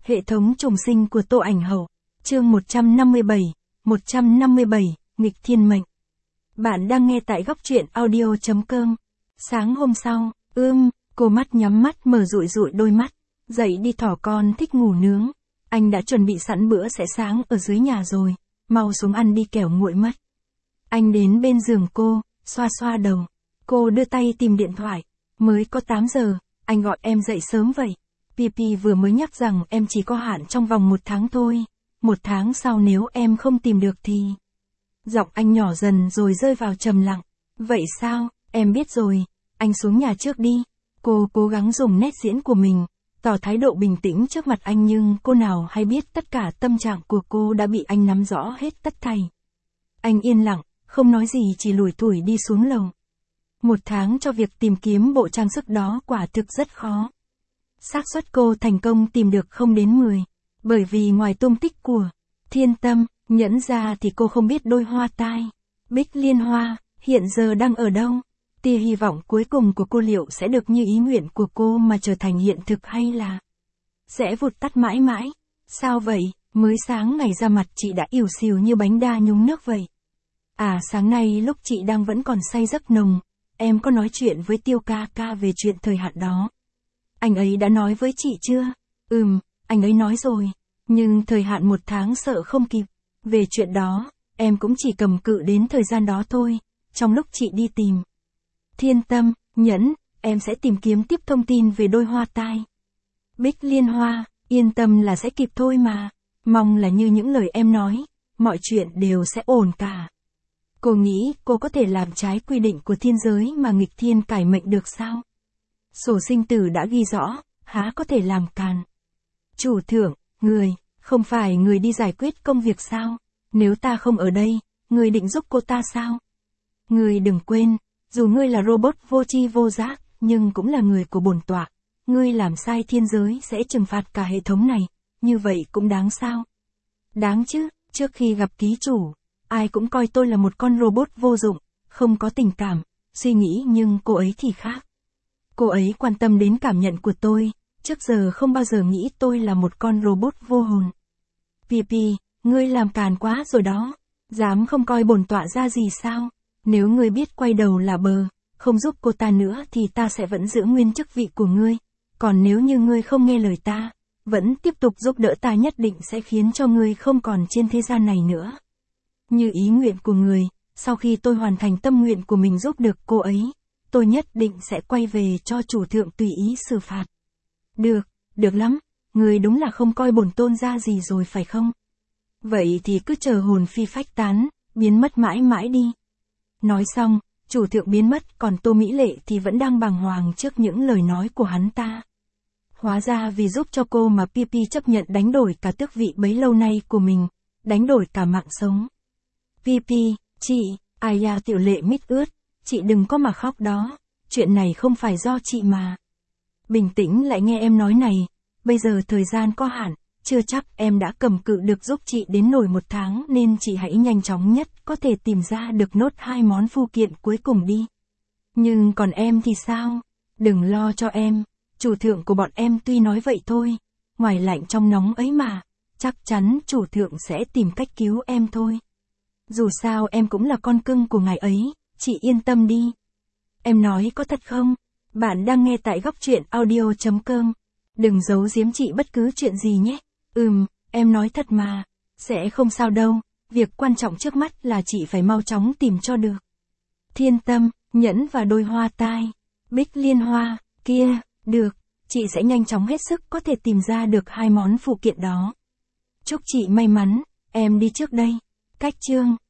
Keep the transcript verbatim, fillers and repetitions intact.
Hệ thống trùng sinh của Tô Ảnh Hậu. Chương một trăm năm mươi bảy, một trăm năm mươi bảy, nghịch thiên mệnh. Bạn đang nghe tại góc truyện audio chấm com. Sáng hôm sau, ưm, cô mắt nhắm mắt mở rụi rụi đôi mắt. Dậy đi thỏ con thích ngủ nướng. Anh đã chuẩn bị sẵn bữa sẽ sáng ở dưới nhà rồi. Mau xuống ăn đi kẻo nguội mất. Anh đến bên giường cô, xoa xoa đầu. Cô đưa tay tìm điện thoại. Mới có tám giờ, anh gọi em dậy sớm vậy. Pipi vừa mới nhắc rằng em chỉ có hạn trong vòng một tháng thôi. Một tháng sau nếu em không tìm được thì... Giọng anh nhỏ dần rồi rơi vào trầm lặng. Vậy sao, em biết rồi, anh xuống nhà trước đi. Cô cố gắng dùng nét diễn của mình, tỏ thái độ bình tĩnh trước mặt anh nhưng cô nào hay biết tất cả tâm trạng của cô đã bị anh nắm rõ hết tất thảy. Anh yên lặng, không nói gì chỉ lủi thủi đi xuống lầu. Một tháng cho việc tìm kiếm bộ trang sức đó quả thực rất khó. Xác suất cô thành công tìm được không đến mười, bởi vì ngoài tung tích của Thiên Tâm, Nhẫn ra thì cô không biết đôi hoa tai, Bích Liên Hoa, hiện giờ đang ở đâu. Tia hy vọng cuối cùng của cô liệu sẽ được như ý nguyện của cô mà trở thành hiện thực hay là sẽ vụt tắt mãi mãi. Sao vậy, mới sáng ngày ra mặt chị đã ỉu xìu như bánh đa nhúng nước vậy. À sáng nay lúc chị đang vẫn còn say giấc nồng, em có nói chuyện với Tiêu ca ca về chuyện thời hạn đó. Anh ấy đã nói với chị chưa? Ừm, anh ấy nói rồi. Nhưng thời hạn một tháng sợ không kịp. Về chuyện đó, em cũng chỉ cầm cự đến thời gian đó thôi. Trong lúc chị đi tìm Thiên Tâm, Nhẫn, em sẽ tìm kiếm tiếp thông tin về đôi hoa tai. Bích Liên Hoa, yên tâm là sẽ kịp thôi mà. Mong là như những lời em nói, mọi chuyện đều sẽ ổn cả. Cô nghĩ cô có thể làm trái quy định của thiên giới mà nghịch thiên cải mệnh được sao? Sổ sinh tử đã ghi rõ, há có thể làm càn. Chủ thượng, người, không phải người đi giải quyết công việc sao? Nếu ta không ở đây, người định giúp cô ta sao? Người đừng quên, dù ngươi là robot vô tri vô giác, nhưng cũng là người của bổn tọa. Ngươi làm sai thiên giới sẽ trừng phạt cả hệ thống này, như vậy cũng đáng sao? Đáng chứ, trước khi gặp ký chủ, ai cũng coi tôi là một con robot vô dụng, không có tình cảm, suy nghĩ nhưng cô ấy thì khác. Cô ấy quan tâm đến cảm nhận của tôi, trước giờ không bao giờ nghĩ tôi là một con robot vô hồn. Pipi, ngươi làm càn quá rồi đó, dám không coi bổn tọa ra gì sao? Nếu ngươi biết quay đầu là bờ, không giúp cô ta nữa thì ta sẽ vẫn giữ nguyên chức vị của ngươi. Còn nếu như ngươi không nghe lời ta, vẫn tiếp tục giúp đỡ ta nhất định sẽ khiến cho ngươi không còn trên thế gian này nữa. Như ý nguyện của người, sau khi tôi hoàn thành tâm nguyện của mình giúp được cô ấy, tôi nhất định sẽ quay về cho chủ thượng tùy ý xử phạt. Được, được lắm, người đúng là không coi bổn tôn ra gì rồi phải không? Vậy thì cứ chờ hồn phi phách tán, biến mất mãi mãi đi. Nói xong, chủ thượng biến mất còn Tô Mỹ Lệ thì vẫn đang bàng hoàng trước những lời nói của hắn ta. Hóa ra vì giúp cho cô mà Pipi chấp nhận đánh đổi cả tước vị bấy lâu nay của mình, đánh đổi cả mạng sống. Pipi, chị, ai da Tiểu Lệ mít ướt, chị đừng có mà khóc đó, chuyện này không phải do chị mà. Bình tĩnh lại nghe em nói này, bây giờ thời gian có hạn, chưa chắc em đã cầm cự được giúp chị đến nổi một tháng nên chị hãy nhanh chóng nhất có thể tìm ra được nốt hai món phụ kiện cuối cùng đi. Nhưng còn em thì sao? Đừng lo cho em, chủ thượng của bọn em tuy nói vậy thôi, ngoài lạnh trong nóng ấy mà, chắc chắn chủ thượng sẽ tìm cách cứu em thôi. Dù sao em cũng là con cưng của ngài ấy, chị yên tâm đi. Em nói có thật không? Bạn đang nghe tại góc truyện audio chấm com. Đừng giấu giếm chị bất cứ chuyện gì nhé. Ừm, em nói thật mà. Sẽ không sao đâu, việc quan trọng trước mắt là chị phải mau chóng tìm cho được Thiên Tâm, Nhẫn và đôi hoa tai, Bích Liên Hoa, kia, được, chị sẽ nhanh chóng hết sức có thể tìm ra được hai món phụ kiện đó. Chúc chị may mắn, em đi trước đây. Cách chương